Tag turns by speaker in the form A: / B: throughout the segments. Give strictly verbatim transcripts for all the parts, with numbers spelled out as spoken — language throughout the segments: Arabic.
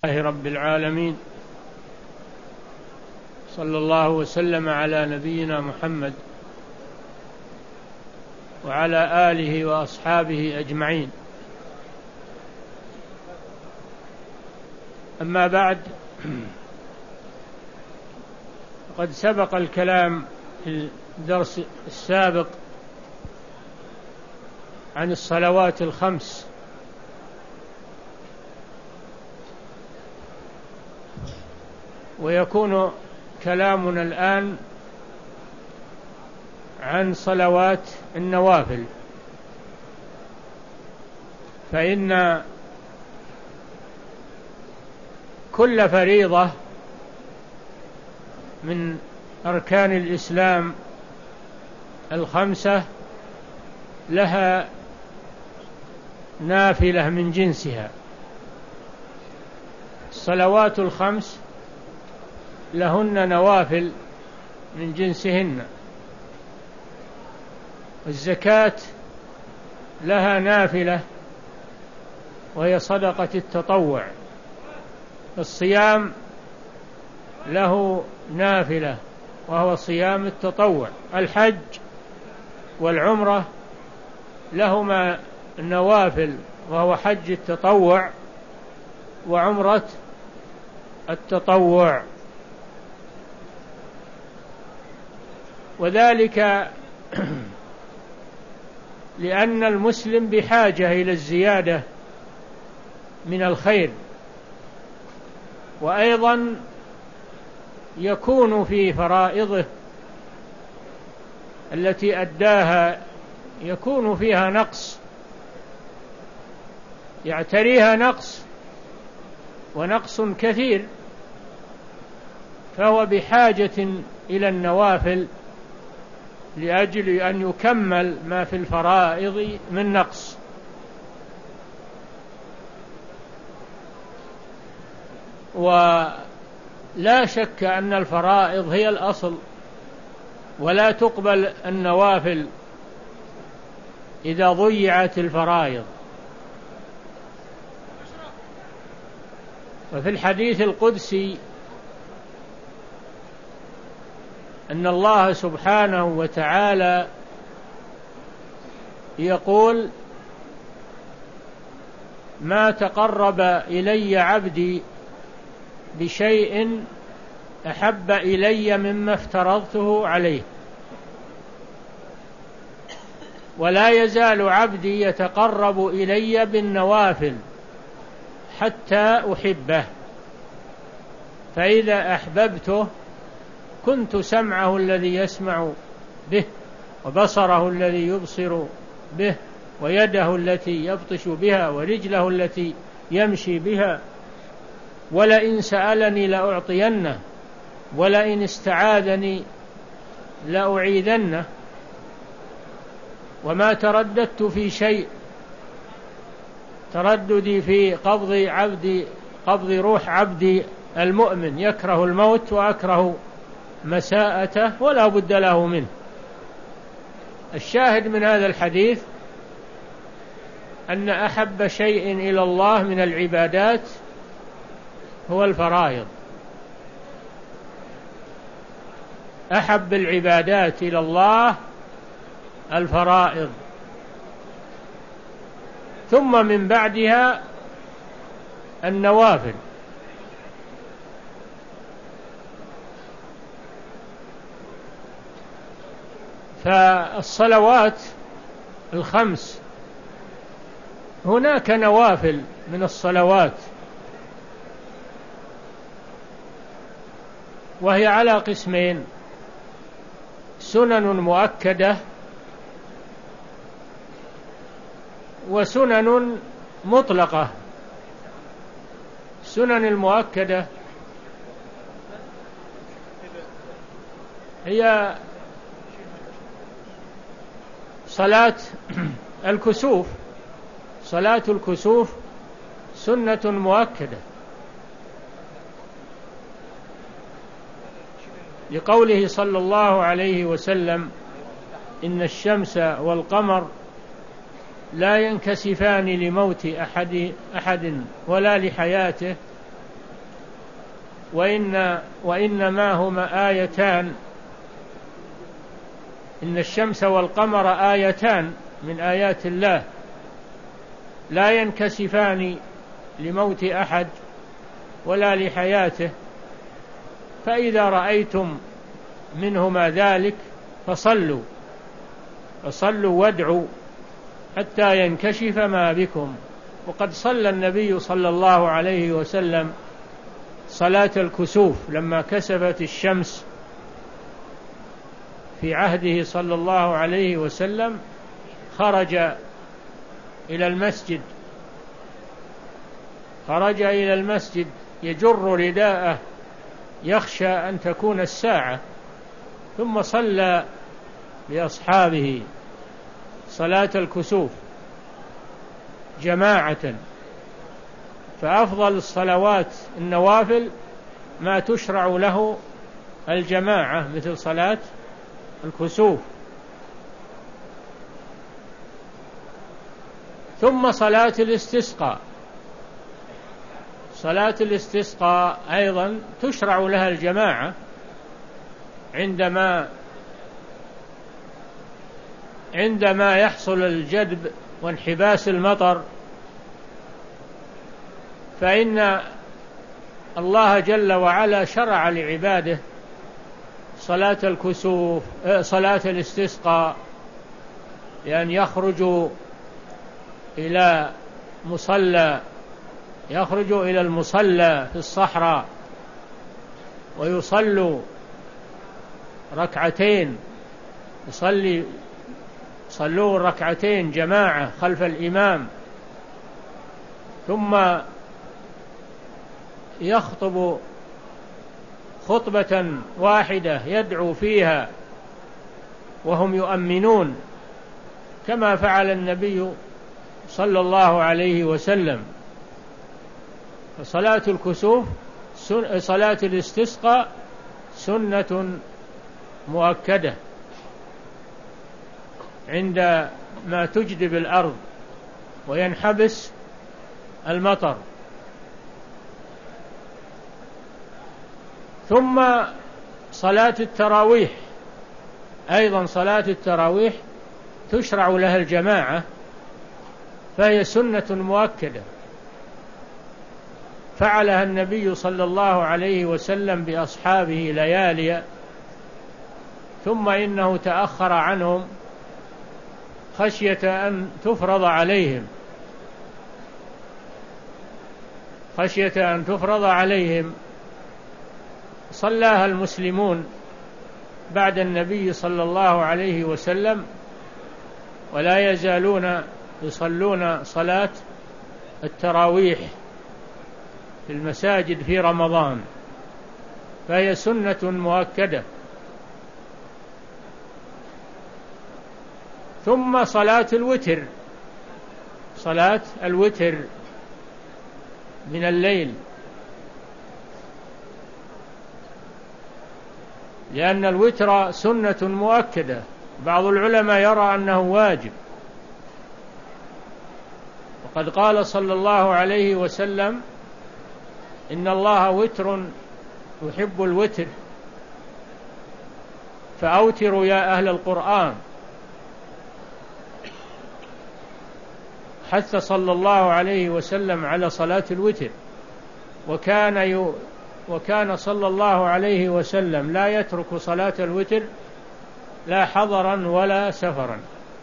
A: لله رب العالمين، صلى الله وسلم على نبينا محمد وعلى آله وأصحابه أجمعين. أما بعد، قد سبق الكلام في الدرس السابق عن الصلوات الخمس، ويكون كلامنا الآن عن صلوات النوافل. فإن كل فريضة من أركان الإسلام الخمسة لها نافلة من جنسها. الصلوات الخمس لهن نوافل من جنسهن، الزكاة لها نافلة وهي صدقة التطوع، الصيام له نافلة وهو صيام التطوع، الحج والعمرة لهما نوافل وهو حج التطوع وعمرة التطوع. وذلك لأن المسلم بحاجة إلى الزيادة من الخير، وأيضا يكون في فرائضه التي أداها يكون فيها نقص، يعتريها نقص ونقص كثير، فهو بحاجة إلى النوافل لأجل أن يكمل ما في الفرائض من نقص. ولا شك أن الفرائض هي الأصل، ولا تقبل النوافل إذا ضيعت الفرائض. وفي الحديث القدسي أن الله سبحانه وتعالى يقول: ما تقرب إلي عبدي بشيء أحب إلي مما افترضته عليه، ولا يزال عبدي يتقرب إلي بالنوافل حتى أحبه، فإذا أحببته كنت سمعه الذي يسمع به، وبصره الذي يبصر به، ويده التي يبطش بها، ورجله التي يمشي بها، ولئن سألني لأعطينه، ولئن استعاذني لأعيذنه. وما ترددت في شيء، ترددي في قبض عبدي قبض روح عبدي المؤمن يكره الموت وأكره مساءته ولا بد له منه. الشاهد من هذا الحديث أن أحب شيء إلى الله من العبادات هو الفرائض. أحب العبادات إلى الله الفرائض، ثم من بعدها النوافل. فالصلوات الخمس هناك نوافل من الصلوات، وهي على قسمين: سنن مؤكدة وسنن مطلقة. السنن المؤكدة هي صلاة الكسوف، صلاة الكسوف سنة مؤكدة، لقوله صلى الله عليه وسلم: إن الشمس والقمر لا ينكسفان لموت أحد, أحد ولا لحياته وإن وإنما هما آيتان، إن الشمس والقمر آيتان من آيات الله لا ينكسفان لموت أحد ولا لحياته، فإذا رأيتم منهما ذلك فصلوا فصلوا وادعوا حتى ينكشف ما بكم. وقد صلى النبي صلى الله عليه وسلم صلاة الكسوف لما كسفت الشمس في عهده صلى الله عليه وسلم، خرج إلى المسجد خرج إلى المسجد يجر رداءه يخشى أن تكون الساعة، ثم صلى بأصحابه صلاة الكسوف جماعة. فأفضل الصلوات النوافل ما تشرع له الجماعة مثل صلاة الكسوف. ثم صلاة الاستسقاء، صلاة الاستسقاء أيضا تشرع لها الجماعة عندما عندما يحصل الجدب وانحباس المطر، فإن الله جل وعلا شرع لعباده صلاة الكسوف صلاة الاستسقاء، لأن يخرجوا إلى مصلى يخرجوا إلى المصلى في الصحراء ويصلوا ركعتين يصلي صلوا ركعتين جماعة خلف الإمام، ثم يخطب خطبة واحدة يدعو فيها وهم يؤمنون كما فعل النبي صلى الله عليه وسلم. فصلاة الكسوف صلاة الاستسقاء سنة مؤكدة عندما تجدب الأرض وينحبس المطر. ثم صلاة التراويح أيضا، صلاة التراويح تشرع لها الجماعة، فهي سنة مؤكدة فعلها النبي صلى الله عليه وسلم بأصحابه ليالي، ثم إنه تأخر عنهم خشية أن تفرض عليهم خشية أن تفرض عليهم صلاها المسلمون بعد النبي صلى الله عليه وسلم، ولا يزالون يصلون صلاة التراويح في المساجد في رمضان، فهي سنة مؤكدة. ثم صلاة الوتر صلاة الوتر من الليل، لأن الوتر سنة مؤكدة. بعض العلماء يرى أنه واجب، وقد قال صلى الله عليه وسلم إن الله وتر يحب الوتر فأوتروا يا أهل القرآن. حث صلى الله عليه وسلم على صلاة الوتر، وكان ي... وكان صلى الله عليه وسلم لا يترك صلاة الوتر لا حضرا ولا سفرا،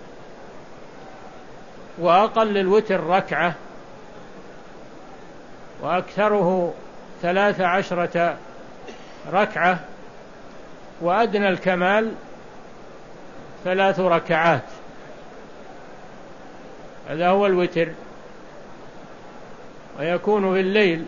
A: وأقل الوتر ركعة، وأكثره ثلاث عشرة ركعة، وأدنى الكمال ثلاث ركعات. هذا هو الوتر، ويكون في الليل.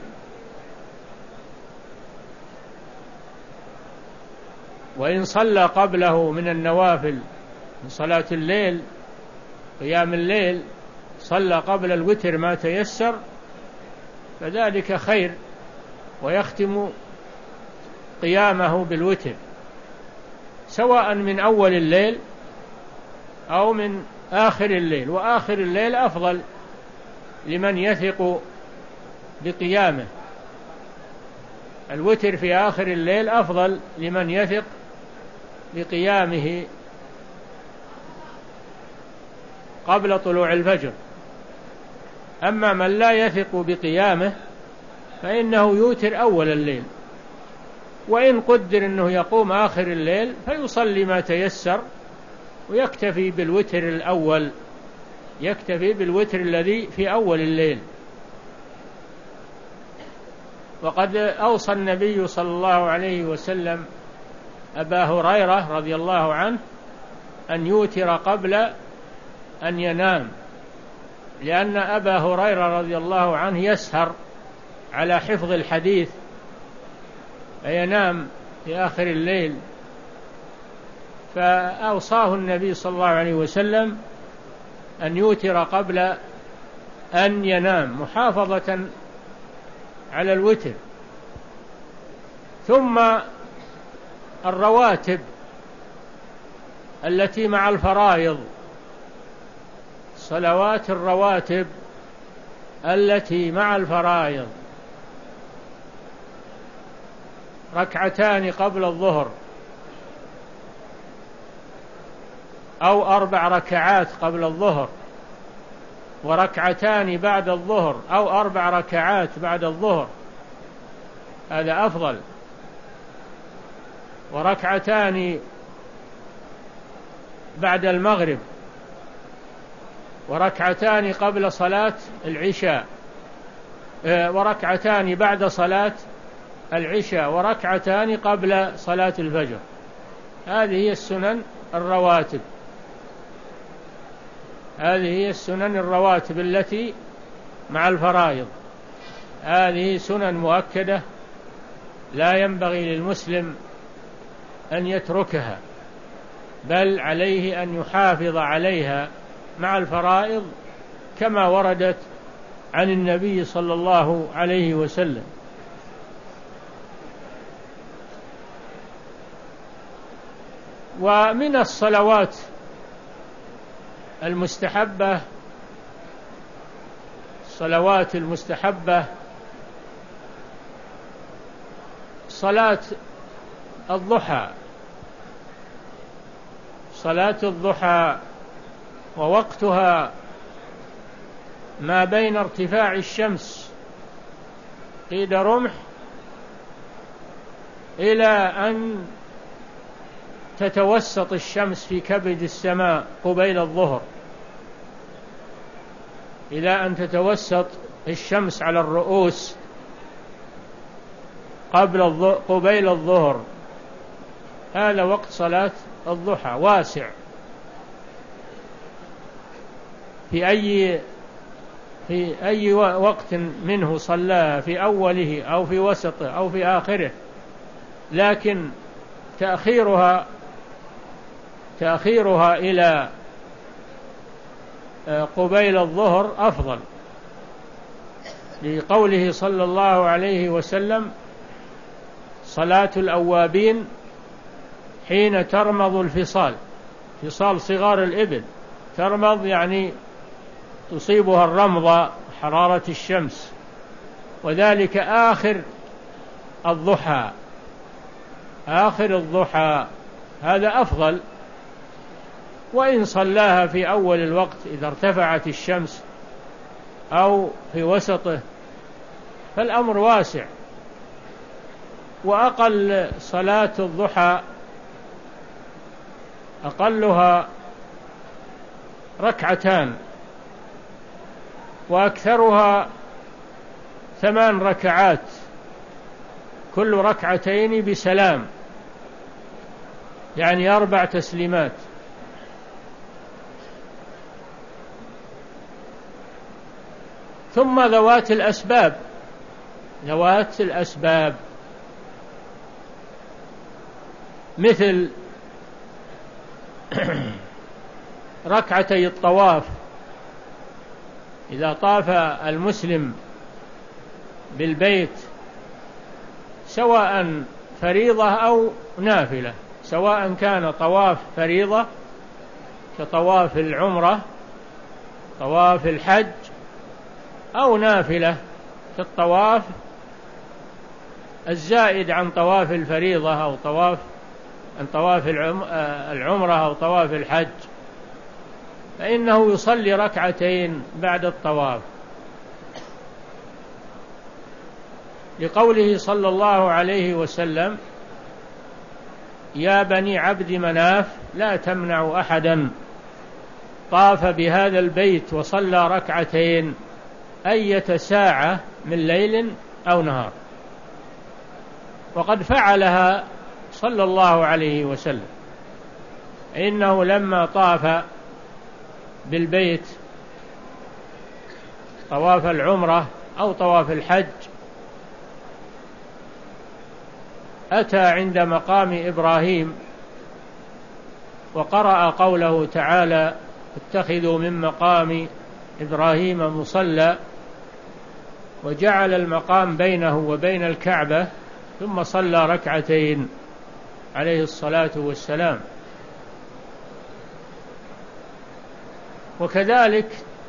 A: وإن صلى قبله من النوافل من صلاة الليل قيام الليل صلى قبل الوتر ما تيسر فذلك خير، ويختم قيامه بالوتر سواء من أول الليل أو من آخر الليل، وآخر الليل أفضل لمن يثق بقيامه. الوتر في آخر الليل أفضل لمن يثق بقيامه قبل طلوع الفجر. أما من لا يثق بقيامه فإنه يوتر أول الليل، وإن قدر أنه يقوم آخر الليل فيصلي ما تيسر ويكتفي بالوتر الأول، يكتفي بالوتر الذي في أول الليل. وقد أوصى النبي صلى الله عليه وسلم أبا هريرة رضي الله عنه أن يوتر قبل أن ينام، لأن أبا هريرة رضي الله عنه يسهر على حفظ الحديث فينام في آخر الليل، فأوصاه النبي صلى الله عليه وسلم أن يوتر قبل أن ينام محافظة على الوتر. ثم الرواتب التي مع الفرائض، صلوات الرواتب التي مع الفرائض، ركعتان قبل الظهر أو أربع ركعات قبل الظهر، وركعتان بعد الظهر أو أربع ركعات بعد الظهر، هذا أفضل، وركعتان بعد المغرب، وركعتان قبل صلاة العشاء، وركعتان بعد صلاة العشاء، وركعتان قبل صلاة الفجر. هذه هي السنن الرواتب، هذه هي السنن الرواتب التي مع الفرائض. هذه سنن مؤكدة لا ينبغي للمسلم أن يتركها، بل عليه أن يحافظ عليها مع الفرائض كما وردت عن النبي صلى الله عليه وسلم. ومن الصلوات المستحبة، الصلوات المستحبة صلاة الضحى، صلاة الضحى ووقتها ما بين ارتفاع الشمس قيد رمح إلى أن تتوسط الشمس في كبد السماء قبيل الظهر، إلى أن تتوسط الشمس على الرؤوس قبل قبيل الظهر. هذا وقت صلاة الضحى واسع، في أي في أي وقت منه صلاها، في أوله أو في وسطه أو في آخره، لكن تأخيرها تأخيرها إلى قبيل الظهر أفضل، لقوله صلى الله عليه وسلم: صلاة الأوابين حين ترمض الفصال، فصال صغار الإبل، ترمض يعني تصيبها الرمضة حرارة الشمس، وذلك آخر الضحى، آخر الضحى، هذا أفضل. وإن صلاها في أول الوقت إذا ارتفعت الشمس أو في وسطه فالأمر واسع. وأقل صلاة الضحى أقلها ركعتان، وأكثرها ثمان ركعات، كل ركعتين بسلام، يعني أربع تسليمات. ثم ذوات الأسباب، ذوات الأسباب مثل ركعتي الطواف، إذا طاف المسلم بالبيت سواء فريضة أو نافلة، سواء كان طواف فريضة كطواف العمرة، طواف الحج، أو نافلة كالطواف الزائد عن طواف الفريضة أو طواف عن طواف العمرة أو طواف الحج فإنه يصلي ركعتين بعد الطواف، لقوله صلى الله عليه وسلم: يا بني عبد مناف لا تمنعوا أحدا طاف بهذا البيت وصلى ركعتين أية ساعة من ليل أو نهار. وقد فعلها صلى الله عليه وسلم، إنه لما طاف بالبيت طواف العمرة أو طواف الحج أتى عند مقام إبراهيم وقرأ قوله تعالى: اتخذوا من مقام إبراهيم مصلى، وجعل المقام بينه وبين الكعبة، ثم صلى ركعتين عليه الصلاة والسلام. وكذلك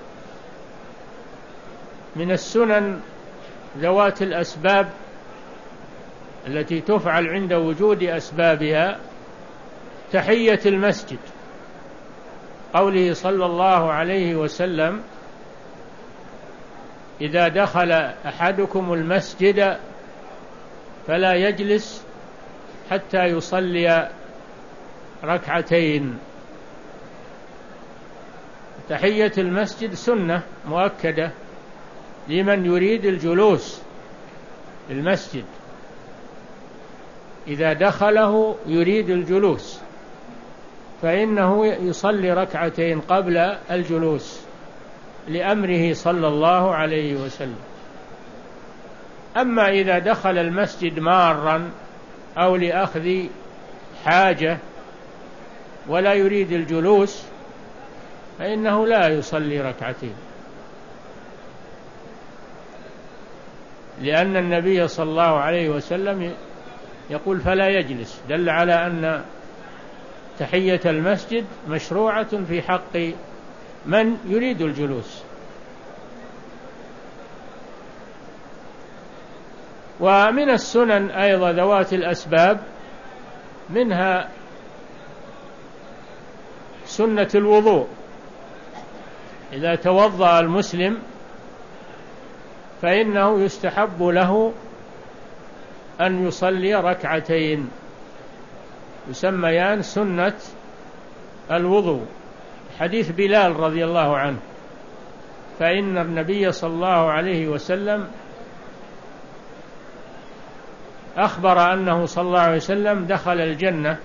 A: من السنن ذوات الأسباب التي تفعل عند وجود أسبابها تحية المسجد، قوله صلى الله عليه وسلم: إذا دخل أحدكم المسجد فلا يجلس حتى يصلي ركعتين. تحية المسجد سنة مؤكدة لمن يريد الجلوس في المسجد، إذا دخله يريد الجلوس فإنه يصلي ركعتين قبل الجلوس لأمره صلى الله عليه وسلم. أما إذا دخل المسجد مارا أو لأخذ حاجة ولا يريد الجلوس فإنه لا يصلي ركعتين، لأن النبي صلى الله عليه وسلم يقول: فلا يجلس، دل على أن تحية المسجد مشروعة في حق من يريد الجلوس. ومن السنن أيضا ذوات الأسباب، منها سنة الوضوء. إذا توضأ المسلم فإنه يستحب له أن يصلي ركعتين يسميان سنة الوضوء، حديث بلال رضي الله عنه، فإن النبي صلى الله عليه وسلم أخبر أنه صلى الله عليه وسلم دخل الجنة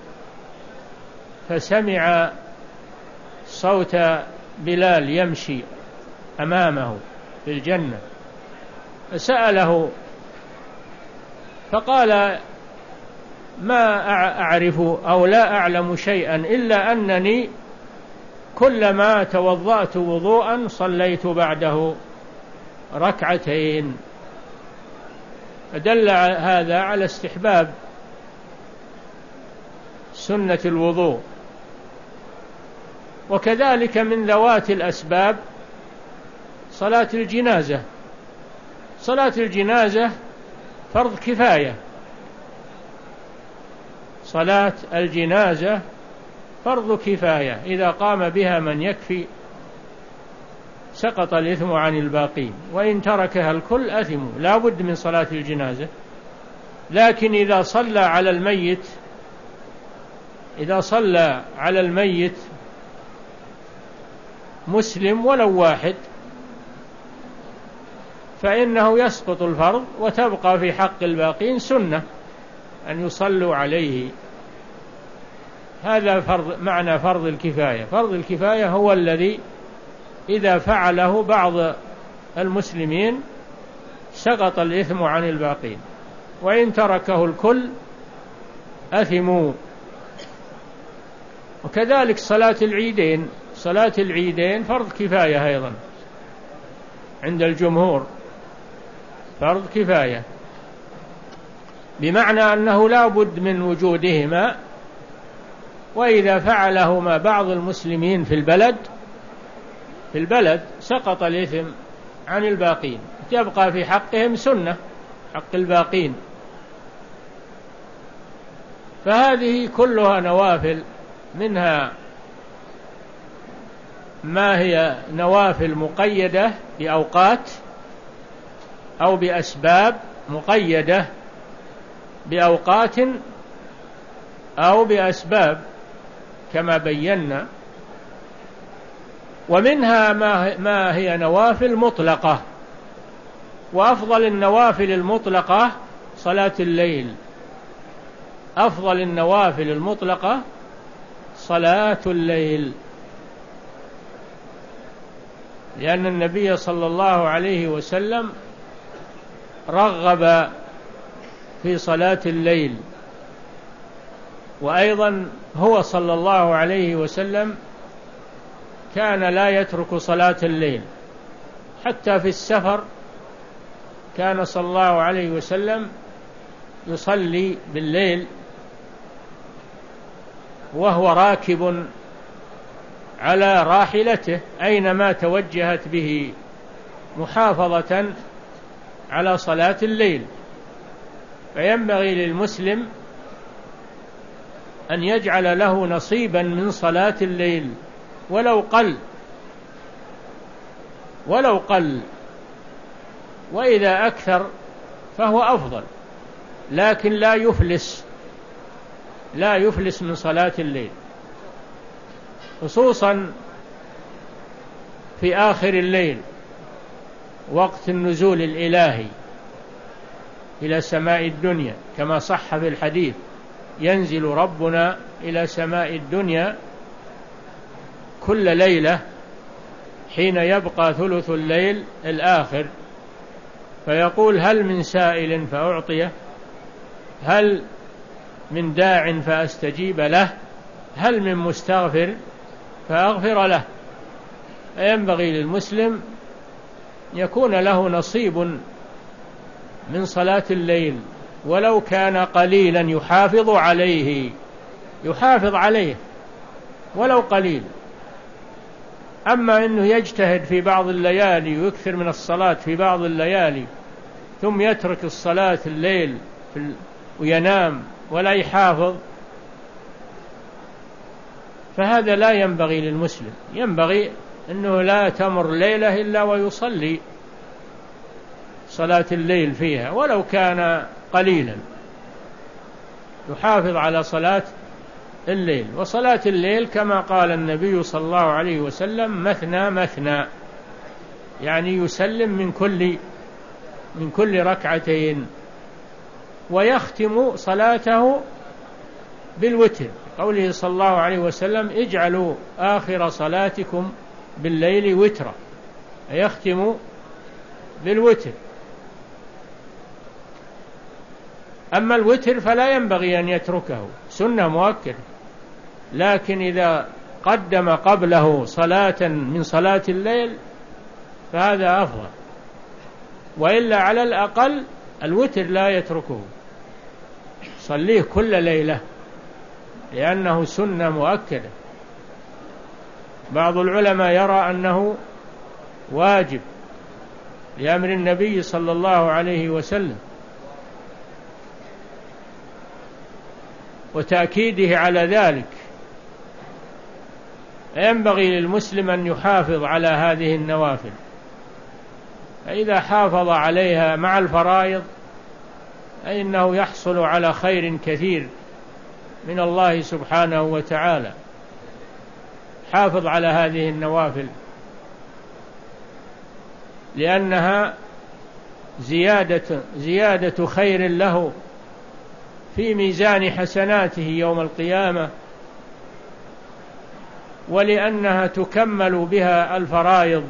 A: فسمع صوت بلال يمشي أمامه في الجنة، فسأله فقال: ما أعرف أو لا أعلم شيئا إلا أنني كلما توضأت وضوءا صليت بعده ركعتين. فدل هذا على استحباب سنة الوضوء. وكذلك من ذوات الأسباب صلاة الجنازة. صلاة الجنازة فرض كفاية، صلاة الجنازة فرض كفاية، إذا قام بها من يكفي سقط الإثم عن الباقين، وإن تركها الكل أثموا. لا بد من صلاة الجنازة. لكن إذا صلى على الميت إذا صلى على الميت مسلم ولو واحد فإنه يسقط الفرض، وتبقى في حق الباقين سنة أن يصلوا عليه. هذا فرض معنى فرض الكفاية. فرض الكفاية هو الذي إذا فعله بعض المسلمين سقط الإثم عن الباقين، وإن تركه الكل أثموا. وكذلك صلاة العيدين. صلاة العيدين فرض كفاية أيضا عند الجمهور، فرض كفاية، بمعنى أنه لا بد من وجودهما، وإذا فعلهما بعض المسلمين في البلد في البلد سقط الإثم عن الباقين، تبقى في حقهم سنة، حق الباقين. فهذه كلها نوافل، منها ما هي نوافل مقيدة بأوقات أو بأسباب مقيدة بأوقات أو بأسباب كما بينا، ومنها ما هي نوافل مطلقة، وأفضل النوافل المطلقة صلاة الليل، أفضل النوافل المطلقة صلاة الليل، لأن النبي صلى الله عليه وسلم رغب في صلاة الليل، وأيضا هو صلى الله عليه وسلم كان لا يترك صلاة الليل، حتى في السفر كان صلى الله عليه وسلم يصلي بالليل وهو راكب على راحلته أينما توجهت به، محافظة على صلاة الليل. فينبغي للمسلم أن يجعل له نصيبا من صلاة الليل ولو قل ولو قل وإذا أكثر فهو أفضل، لكن لا يفلس لا يفلس من صلاة الليل، خصوصا في آخر الليل وقت النزول الإلهي إلى سماء الدنيا، كما صح في الحديث: ينزل ربنا إلى سماء الدنيا كل ليلة حين يبقى ثلث الليل الآخر، فيقول: هل من سائل فأعطيه، هل من داع فأستجيب له، هل من مستغفر فأغفر له. فينبغي للمسلم يكون له نصيب من صلاة الليل ولو كان قليلا، يحافظ عليه يحافظ عليه ولو قليل. أما أنه يجتهد في بعض الليالي ويكثر من الصلاة في بعض الليالي ثم يترك الصلاة الليل وينام ولا يحافظ، فهذا لا ينبغي للمسلم. ينبغي أنه لا تمر ليلة إلا ويصلي صلاة الليل فيها ولو كان قليلا، يحافظ على صلاة الليل. وصلاة الليل كما قال النبي صلى الله عليه وسلم: مثنى مثنى، يعني يسلم من كل من كل ركعتين، ويختم صلاته بالوتر، قوله صلى الله عليه وسلم: اجعلوا آخر صلاتكم بالليل وترا، يختم بالوتر. أما الوتر فلا ينبغي أن يتركه، سنة مؤكدة، لكن إذا قدم قبله صلاة من صلاة الليل فهذا أفضل، وإلا على الأقل الوتر لا يتركه، صليه كل ليلة لأنه سنة مؤكدة. بعض العلماء يرى أنه واجب لأمر النبي صلى الله عليه وسلم وتأكيده على ذلك. ينبغي للمسلم أن يحافظ على هذه النوافل، فإذا حافظ عليها مع الفرائض فإنه يحصل على خير كثير من الله سبحانه وتعالى. حافظ على هذه النوافل لأنها زيادة زيادة خير له في ميزان حسناته يوم القيامة، ولأنها تكمل بها الفرائض،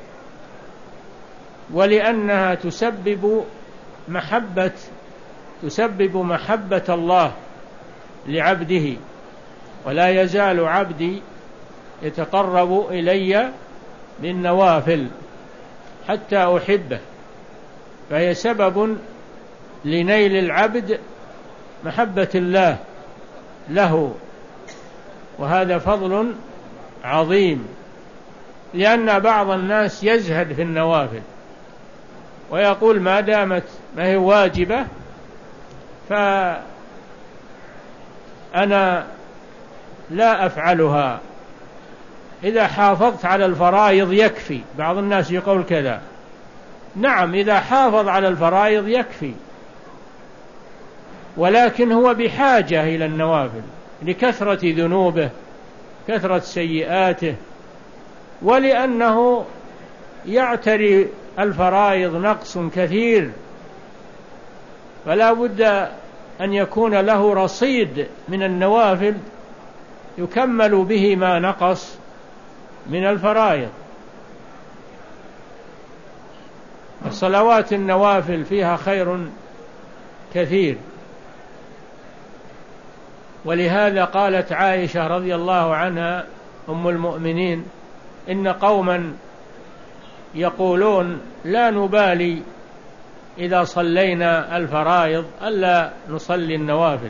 A: ولأنها تسبب محبة تسبب محبة الله لعبده. ولا يزال عبدي يتقرب إلي بالنوافل حتى أحبه، فهي سبب لنيل العبد محبة الله له، وهذا فضل عظيم. لأن بعض الناس يزهد في النوافل ويقول ما دامت ما هي واجبة أنا لا أفعلها، إذا حافظت على الفرائض يكفي. بعض الناس يقول كذا، نعم إذا حافظ على الفرائض يكفي، ولكن هو بحاجة إلى النوافل لكثرة ذنوبه، كثرة سيئاته، ولأنه يعتري الفرائض نقص كثير، فلا بد أن يكون له رصيد من النوافل يكمل به ما نقص من الفرائض. الصلوات النوافل فيها خير كثير، ولهذا قالت عائشة رضي الله عنها أم المؤمنين: إن قوما يقولون لا نبالي إذا صلينا الفرائض ألا نصلي النوافل.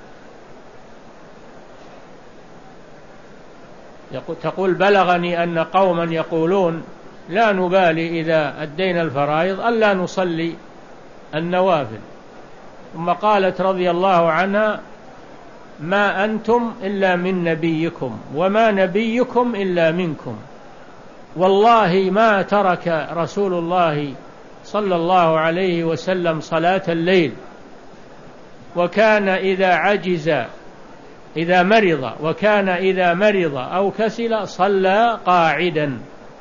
A: تقول: بلغني أن قوما يقولون لا نبالي إذا أدينا الفرائض ألا نصلي النوافل. ثم قالت رضي الله عنها: ما أنتم إلا من نبيكم وما نبيكم إلا منكم. والله ما ترك رسول الله صلى الله عليه وسلم صلاة الليل، وكان إذا عجز إذا مرض وكان إذا مرض أو كسل صلى قاعدا.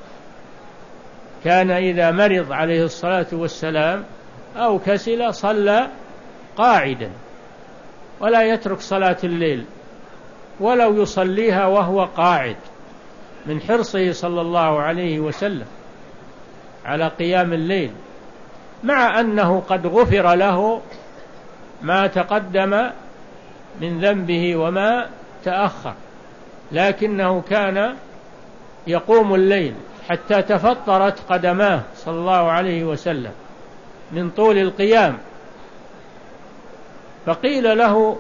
A: كان إذا مرض عليه الصلاة والسلام أو كسل صلى قاعدا، ولا يترك صلاة الليل ولو يصليها وهو قاعد، من حرصه صلى الله عليه وسلم على قيام الليل، مع أنه قد غفر له ما تقدم من ذنبه وما تأخر، لكنه كان يقوم الليل حتى تفطرت قدماه صلى الله عليه وسلم من طول القيام. فقيل له: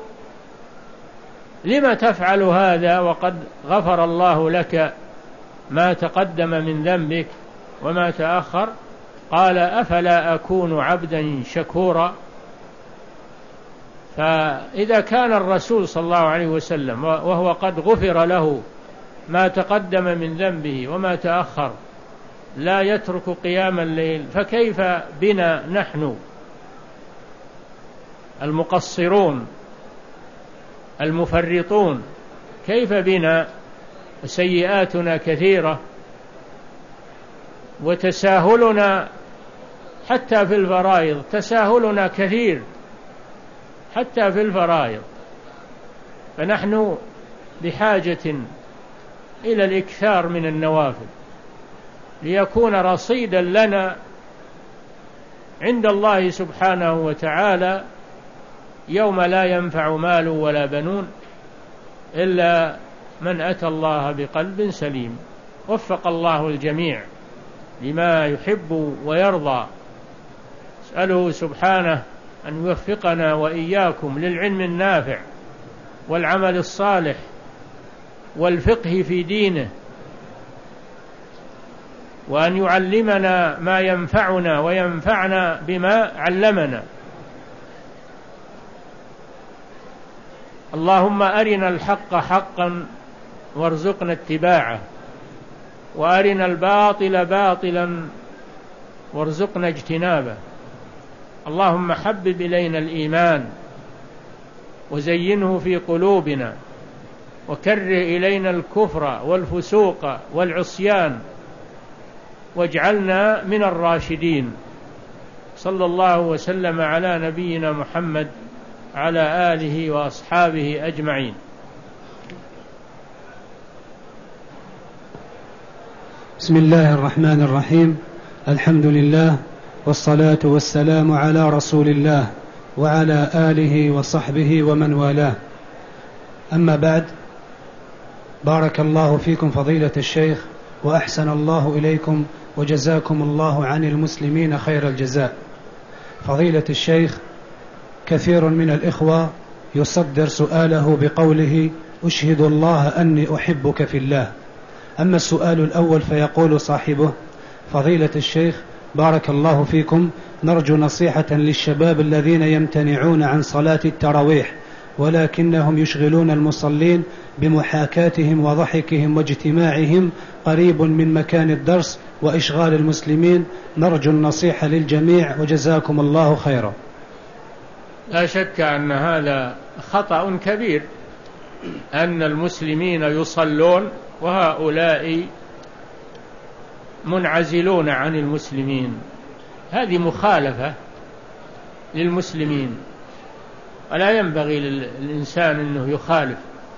A: لم تفعل هذا وقد غفر الله لك ما تقدم من ذنبك وما تأخر؟ قال: أفلا أكون عبدا شكورا؟ فإذا كان الرسول صلى الله عليه وسلم وهو قد غفر له ما تقدم من ذنبه وما تأخر لا يترك قيام الليل، فكيف بنا نحن المقصرون المفرطون؟ كيف بنا سيئاتنا كثيرة وتساهلنا حتى في الفرائض، تساهلنا كثير حتى في الفرائض. فنحن بحاجة إلى الإكثار من النوافل ليكون رصيدا لنا عند الله سبحانه وتعالى يوم لا ينفع مال ولا بنون إلا من أتى الله بقلب سليم. وفق الله الجميع لما يحب ويرضى. أسأله سبحانه أن يوفقنا وإياكم للعلم النافع والعمل الصالح والفقه في دينه، وأن يعلمنا ما ينفعنا وينفعنا بما علمنا. اللهم أرنا الحق حقا وارزقنا اتباعه، وأرنا الباطل باطلا وارزقنا اجتنابه. اللهم حبب إلينا الإيمان وزينه في قلوبنا، وكره إلينا الكفر والفسوق والعصيان، واجعلنا من الراشدين. صلى الله وسلم على نبينا محمد على آله وأصحابه أجمعين.
B: بسم الله الرحمن الرحيم. الحمد لله والصلاة والسلام على رسول الله وعلى آله وصحبه ومن والاه. أما بعد، بارك الله فيكم فضيلة الشيخ، وأحسن الله إليكم، وجزاكم الله عن المسلمين خير الجزاء. فضيلة الشيخ، كثير من الإخوة يصدر سؤاله بقوله: أشهد الله أني أحبك في الله. أما السؤال الأول فيقول صاحبه: فضيلة الشيخ، بارك الله فيكم، نرجو نصيحة للشباب الذين يمتنعون عن صلاة التراويح ولكنهم يشغلون المصلين بمحاكاتهم وضحكهم واجتماعهم قريب من مكان الدرس وإشغال المسلمين. نرجو النصيحة للجميع وجزاكم الله خيرا.
A: لا شك أن هذا خطأ كبير، أن المسلمين يصلون وهؤلاء منعزلون عن المسلمين، هذه مخالفة للمسلمين، ولا ينبغي للإنسان أنه يخالف.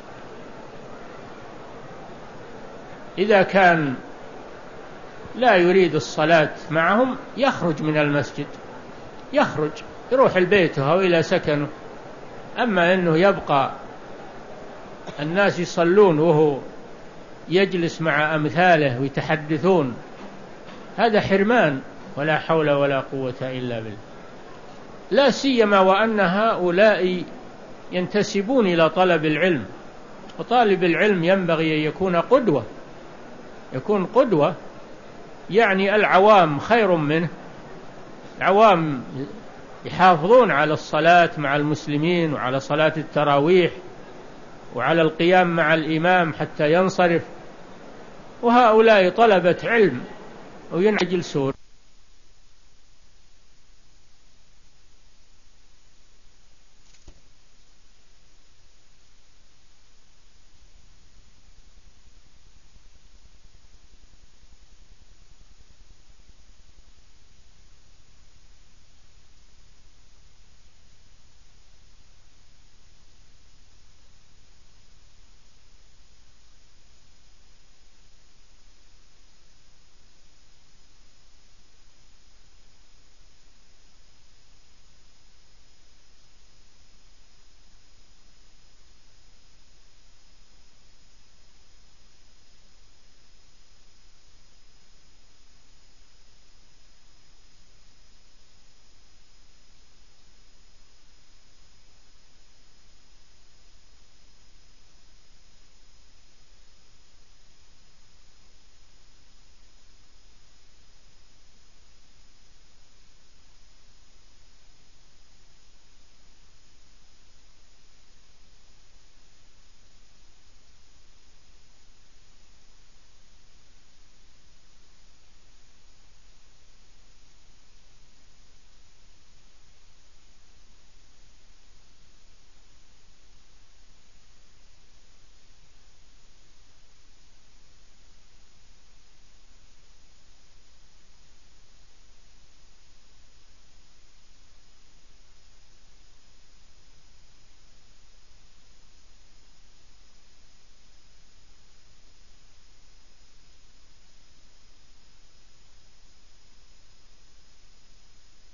A: إذا كان لا يريد الصلاة معهم يخرج من المسجد، يخرج يروح لبيته أو إلى سكنه. أما أنه يبقى الناس يصلون وهو يجلس مع أمثاله ويتحدثون، هذا حرمان، ولا حول ولا قوة إلا بالله. لا سيما وأن هؤلاء ينتسبون إلى طلب العلم، وطالب العلم ينبغي أن يكون قدوة، يكون قدوة، يعني العوام خير منه. العوام يحافظون على الصلاة مع المسلمين وعلى صلاة التراويح وعلى القيام مع الإمام حتى ينصرف، وهؤلاء طلبة علم وينجلسون